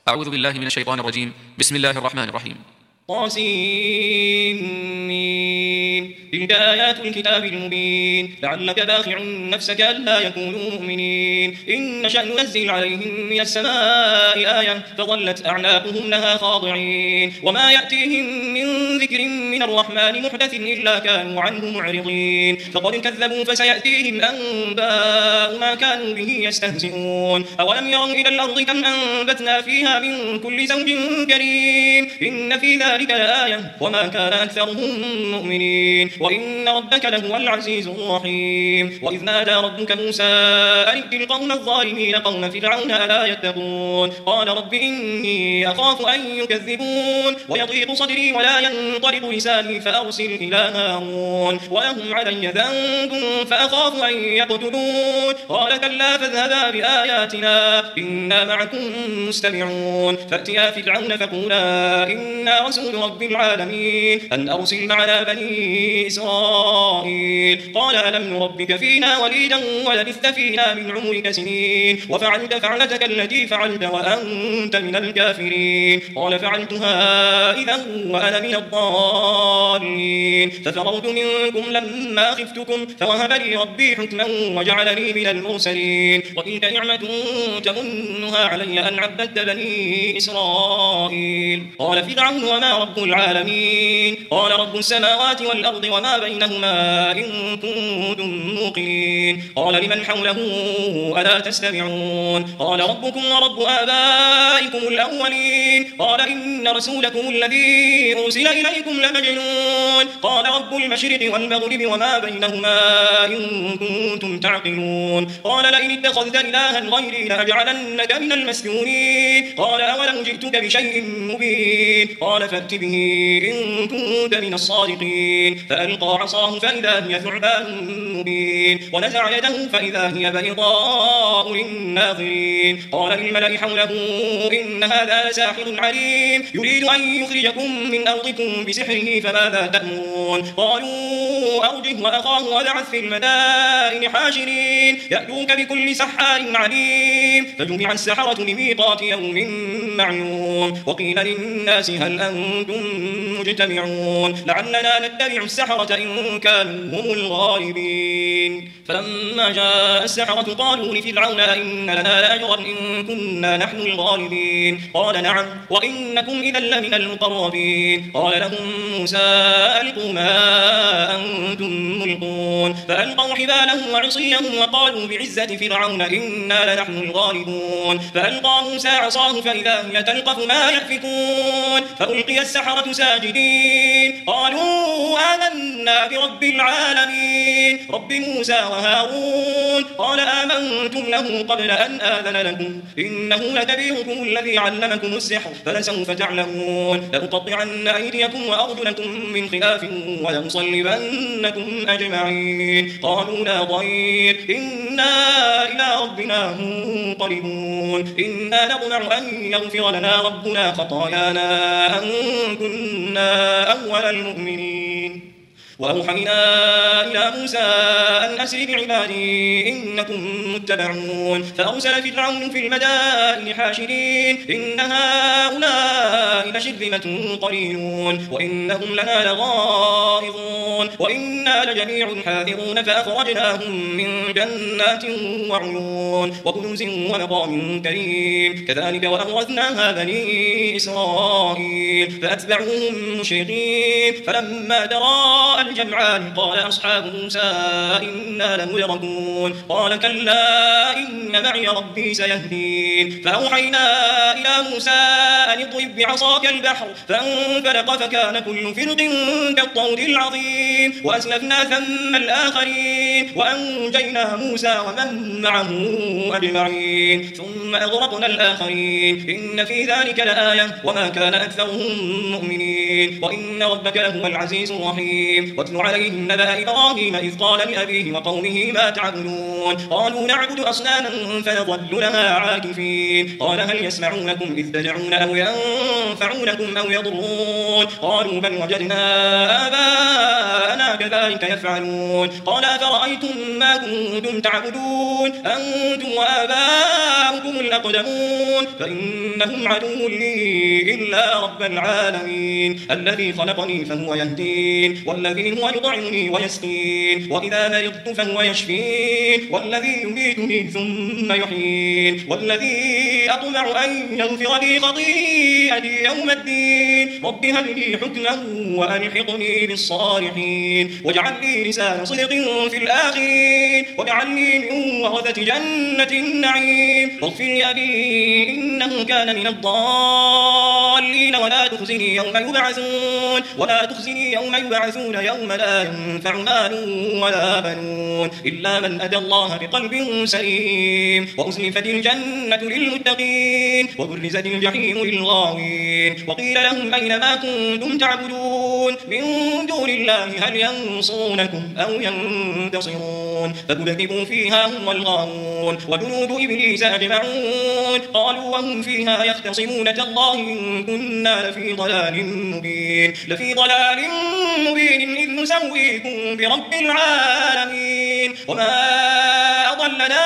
أعوذ بالله من الشيطان الرجيم. بسم الله الرحمن الرحيم. طاسين. تلك آيات الكتاب المبين لعلك باخع نفسك ألا يكونوا مؤمنين إن نشأ ننزل عليهم من السماء آية فظلت أعناقهم لها خاضعين وما يأتيهم من ذكر من الرحمن محدث إلا كانوا عنه معرضين فقد كذبوا فسيأتيهم أنباء ما كانوا به يستهزئون أولم يروا إلى الأرض كم أنبتنا فيها من كل زوج كريم إن في ذلك لآية وما كان أكثرهم مؤمنين وإن ربك لهو العزيز الرحيم وإذ نادى ربك موسى أن ائت القوم الظالمين قوم فرعون ألا يتقون قال رب إني أخاف أن يكذبون ويضيق صدري ولا ينطلق لساني فأرسل إلى هارون ولهم علي ذنب فأخاف أن يقتلون قال كلا فاذهبا بآياتنا إنا معكم مستمعون فأتيا فرعون فقولا إنا رسول رب العالمين أن أرسل معنا بني إسرائيل قال ألم نربك فينا وليدا ولبثت فينا من عمرك سنين وفعلت فعلتك التي فعلت وأنت من الكافرين قال فعلتها إذا وأنا من الضالين ففررت منكم لما خفتكم فوهب لي ربي حكما وجعلني من المرسلين وتلك نعمة تمنها علي أن عبدت بني إسرائيل قال فرعون وما رب العالمين قال رب السماوات والأرض وما بينهما إن كنتم موقنين قال لمن حوله ألا تستمعون قال ربكم ورب آبائكم الأولين قال إن رسولكم الذي أرسل إليكم لمجنون قال رب المشرق والمغرب وما بينهما إن كنتم تعقلون قال لئن اتخذت إلها غيري لأجعلنك من المسجونين قال أولم جئتك بشيء مبين قال فأت به إن كنت من الصادقين فألقى عصاه فإذا هي ثعبان مبين ونزع يده فإذا هي بيضاء للناظرين قال للملأ حوله إن هذا لساحر عليم يريد أن يخرجكم من أرضكم بسحره فماذا تأمرون قالوا أرجه وأخاه وابعث في المدائن حاشرين يأتوك بكل سحار عليم فجمع السحرة لميقات يوم معلوم وقيل للناس هل أنتم مجتمعون لعلنا نتبع السحرة إن كانوا هم الغالبين فلما جاء السحرة قالوا لفرعون إن لنا لأجرا إن كنا نحن الغالبين قال نعم وإنكم إذا لمن المقربين قال لهم موسى ألقوا ما أنتم ملقون فألقوا حبالهم وعصيهم وقالوا بعزة فرعون إنا لنحن الغالبون فألقى موسى عصاه فإذا هي تلقف ما يأفكون فألقي السحرة ساجدين قالوا آمنا برب العالمين رب موسى وهارون قال آمنتم له قبل أن آذن لكم إنه لكبيركم الذي علمكم السحر فلسوف تعلمون لأقطعن أيديكم وأرجلكم من خلاف ولأصلبنكم أجمعين قالوا لا ضير إنا إلى ربنا منقلبون إنا نطمع أن يغفر لنا ربنا خطايانا أن كنا أول المؤمنين وأوحينا إلى موسى أن أسر بعبادي إنكم متبعون فأرسل فرعون في المدائن حاشرين إن هؤلاء لشرذمة قليلون وإنهم لنا لغائظون وإنا لجميع حاذرون فأخرجناهم من جنات وعيون وكنوز ومقام كريم كذلك وأورثناها بني إسرائيل فأتبعوهم مشرقين فلما تراءى الجمعان قال أصحاب موسى إنا لمدركون قال كلا إن معي ربي سيهدين فأوحينا إلى موسى أن اضرب بعصاك البحر فانفلق فكان كل فرق كالطود العظيم وأسلفنا ثم الآخرين وأنجينا موسى ومن معه أجمعين ثم أغرقنا الآخرين إن في ذلك لآية وما كان أكثرهم مؤمنين وإن ربك لهو العزيز الرحيم واتل عليهم نبأ إبراهيم إذ قال لأبيه وقومه ما تعبدون قالوا نعبد أصناما فنظل لها عاكفين قال هل يسمعونكم إذ تدعون أو ينفعونكم أو يضرون قالوا بل وجدنا آباءنا كذلك يفعلون. قال أفرأيتم ما كنتم تعبدون أنتم وآباؤكم الأقدمون فإنهم عدو لي إلا رب العالمين الذي خلقني فهو يهدين والذي هو يطعمني ويسقين وإذا مرضت فهو يشفين والذي يميتني ثم يحيين والذي أطمع أن يغفر لي خطيئتي يوم الدين رب هب لي حكما وألحقني بالصالحين واجعل لي لسان صدق في الآخرين واجعلني من ورثة جنة النعيم واغفر لأبي إنه كان من الضالين ولا تخزني يوم يبعثون يوم لا ينفع مال ولا بنون إلا من أتى الله بقلب سليم وأزلفت الجنة للمتقين وبرزت الجحيم للغاوين وقيل لهم أين ما كنتم تعبدون من دون الله هل ينصرونكم أو ينتصرون فكبكبوا فيها هم والغاوون وجنود إبليس أجمعون قالوا وهم فيها يختصمون تالله إن كنا لفي ضلال مبين إذ نسويكم برب العالمين وما أضلنا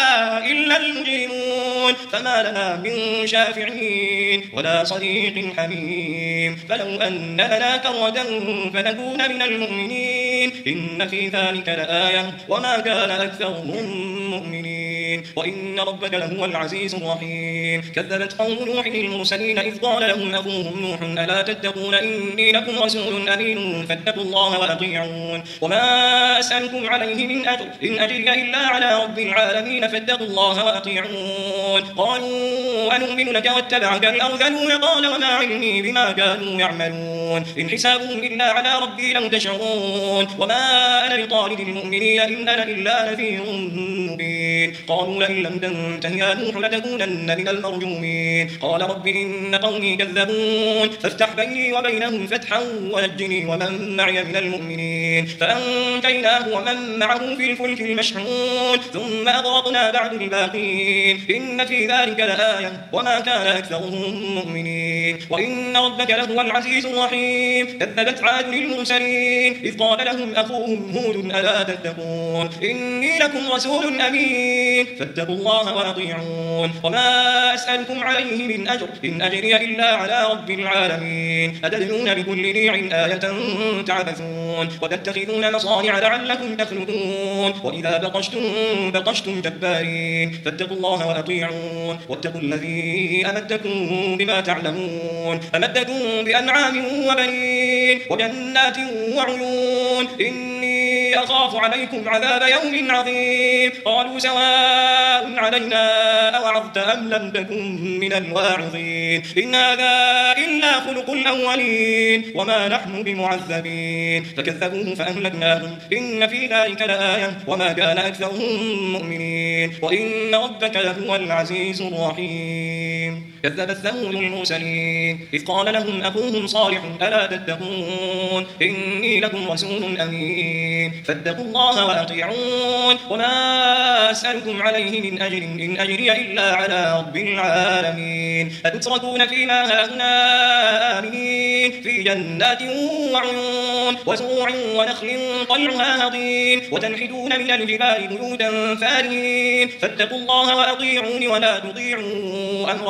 إلا المجرمون فما لنا من شافعين ولا صديق حميم فلو أن لنا كرة فنكون من المؤمنين إن في ذلك لآية وما كان أكثرهم مؤمنين وإن ربك لهو العزيز الرحيم كذبت قوم نوح المرسلين إذ قال لهم أخوهم نوح ألا تتقون إني لكم رسول أمين فاتقوا الله وأطيعون وما أسألكم عليه من أجر إن أجري إلا على رب العالمين فاتقوا الله وأطيعون قالوا أنؤمن لك واتبعك الأرذلون قال وما علمي بما كانوا يعملون إن حسابهم إلا على ربي لو تشعرون وما أنا بطارد المؤمنين إن أنا إلا نذير مبين قالوا لئن لم تنته يا نوح لتكونن من المرجومين قال رب إن قومي كذبون فافتح بيني وبينهم فتحا ونجني ومن معي من المؤمنين فأنجيناه ومن معه في الفلك المشحون ثم أغرقنا بعد الباقين إن في ذلك لآية وما كان أكثرهم مؤمنين وإن ربك لهو العزيز الرحيم كذبت عاد للمرسلين إذ قال لهم أخوهم هود ألا تتقون إني لكم رسول أمين فاتقوا الله وأطيعون وما أسألكم عليه من أجر إن أجري إلا على رب العالمين أتدلون بكل ريع آية تعبثون وتتخذون مصانع لعلكم تخلدون وإذا بطشتم جبارين فاتقوا الله وأطيعون واتقوا الذي أمدكم بما تعلمون أمدكم بأنعام وبنين وجنات وعيون إني أخاف عليكم عذاب يوم عظيم قالوا سواء علينا أوعظت أم لم تكن من الواعظين إن هذا إلا خلق الأولين وما نحن بمعذبين فكذبوه فأهلكناهم إن في ذلك لآية وما كان أكثرهم مؤمنين وإن ربك لهو العزيز الرحيم كذبت ثمود المرسلين إذ قال لهم أخوهم صالح ألا تتقون إني لكم رسول أمين فاتقوا الله وأطيعون وما أسألكم عليه من أجر إن أجري إلا على رب العالمين أتتركون فيما هاهنا آمنين في جنات وعيون وزروع ونخل طلعها هضيم وتنحتون من الجبال بيوتا فارهين فاتقوا الله وأطيعون ولا تطيعوا أمر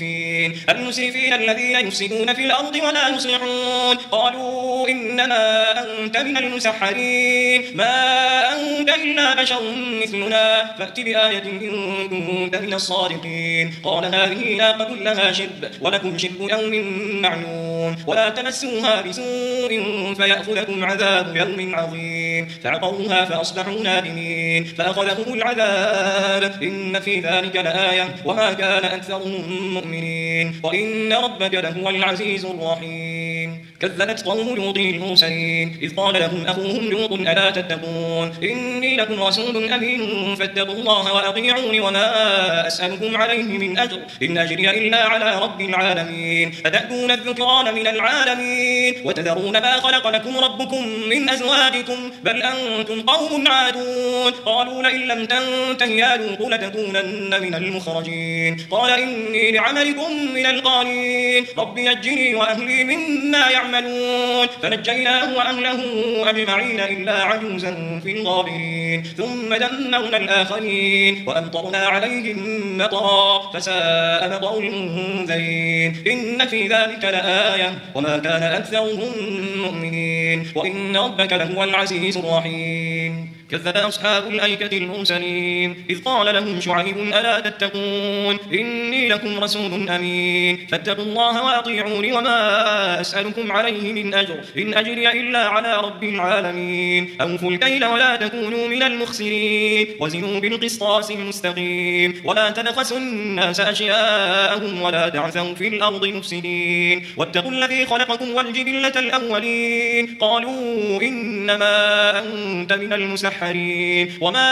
المسرفين الذين يفسدون في الأرض ولا يصلحون قالوا إنما أنت من المسحرين ما أنت إلا بشر مثلنا فأت بآية إن كنت من الصادقين قال هذه ناقة لها شرب ولكم شرب يوم معلوم ولا تمسوها بسوء فيأخذكم عذاب يوم عظيم فعقروها فأصبحوا نادمين فأخذهم العذاب إن في ذلك لآية وما كان أكثرهم مؤمنين وإن ربك لهو العزيز الرحيم كذبت قوم لوط المرسلين إذ قال لهم أخوهم لوط ألا أفلا تتقون إني لكم رسول أمين فاتقوا الله وأطيعون وما أسألكم عليه من أجر إن أجري إلا على رب العالمين أتأتون الذكران من العالمين وتذرون ما خلق لكم ربكم من أزواجكم بل أنتم قوم عادون قالوا لئن لم تنته يا لوط لتكونن من المخرجين قال إني لعملكم من القالين رب نجني وأهلي مما يعملون فنجيناه وأهله أجمعين إلا عجوزا في الغابرين ثم دمرنا الآخرين وأمطرنا عليهم مطرا فساء مطر المنذرين إن في ذلك لآية وما كان أكثرهم مؤمنين وإن ربك لهو العزيز الرحيم كذب أصحاب الأيكة المرسلين إذ قال لهم شعيب ألا تتقون إني لكم رسول أمين فاتقوا الله وأطيعون وما أسألكم عليه من أجر إن أجري إلا على رب العالمين أوفوا الكيل ولا تكونوا من المخسرين وزنوا بالقسطاس المستقيم ولا تبخسوا الناس أشياءهم ولا تعثوا في الأرض مفسدين واتقوا الذي خلقكم والجبلة الأولين قالوا إنما أنت من المسحرين وما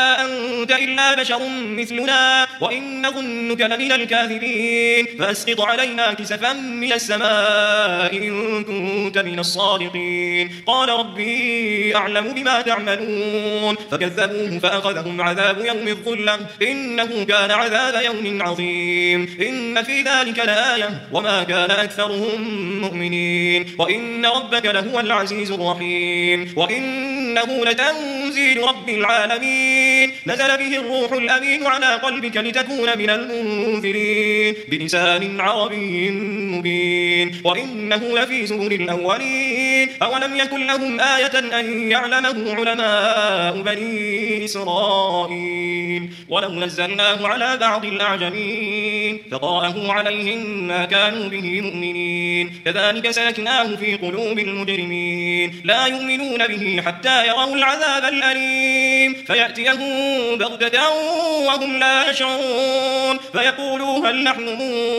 أنت إلا بشر مثلنا وإن ظنك لمن الكاذبين فأسقط علينا كسفا من السماء إن كنت من الصادقين قال ربي أعلم بما تعملون فكذبوه فأخذهم عذاب يوم الظلة إنه كان عذاب يوم عظيم إن في ذلك لآية وما كان أكثرهم مؤمنين وإن ربك لهو العزيز الرحيم وإنه لتنزيل رب العالمين نزل به الروح الأمين على قلبك لتكون من المنذرين بلسان عربي مبين وإنه لفي زبر الأولين أولم يكن لهم آية أن يعلمه علماء بني إسرائيل ولو نزلناه على بعض الأعجمين فقرأه عليهم ما كانوا به مؤمنين كذلك سلكناه في قلوب المجرمين لا يؤمنون به حتى يروا العذاب الأليم فيأتيهم بغتة وهم لا يشعرون فيقولوا هل نحن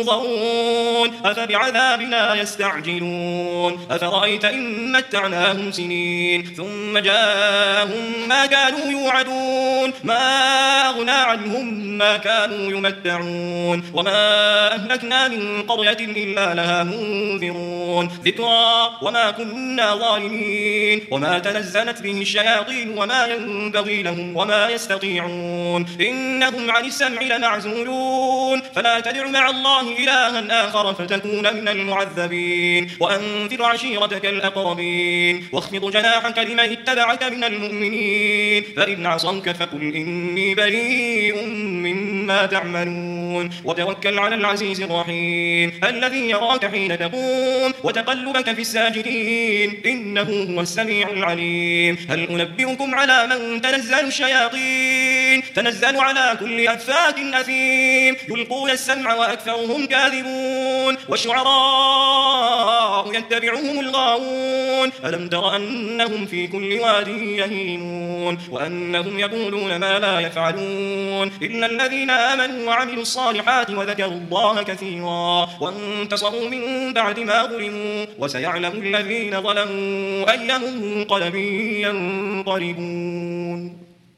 منظرون أفبعذابنا يستعجلون أفرأيت إن متعناهم سنين ثم جاءهم ما كانوا يوعدون ما أغنى عنهم ما كانوا يمتعون وما أهلكنا من قرية إلا لها منذرون ذكرى وما كنا ظالمين وما تنزلت به الشياطين وما ينبغي لهم وما يستطيعون إنهم عن السمع لمعزولون فلا تدع مع الله إلها آخر فتكون من المعذبين وأنذر عشيرتك الأقربين واخفض جناحك لمن اتبعك من المؤمنين فإن عصوك فقل إني بريء مما تعملون وتوكل على العزيز الرحيم الذي يراك حين تقوم وتقلبك في الساجدين إنه هو السميع العليم هل أنبئكم على من تنزل الشياطين تنزل على كل أفاك أثيم يلقون السمع وأكثرهم كاذبون والشعراء يتبعهم الغاوون ألم تر أنهم في كل واد يهيمون وأنهم يقولون ما لا يفعلون إلا الذين آمنوا وعملوا الصالحات وذكروا الله كثيرا وانتصروا من بعد ما ظلموا وسيعلم الذين ظلموا أي منقلب ينقلبون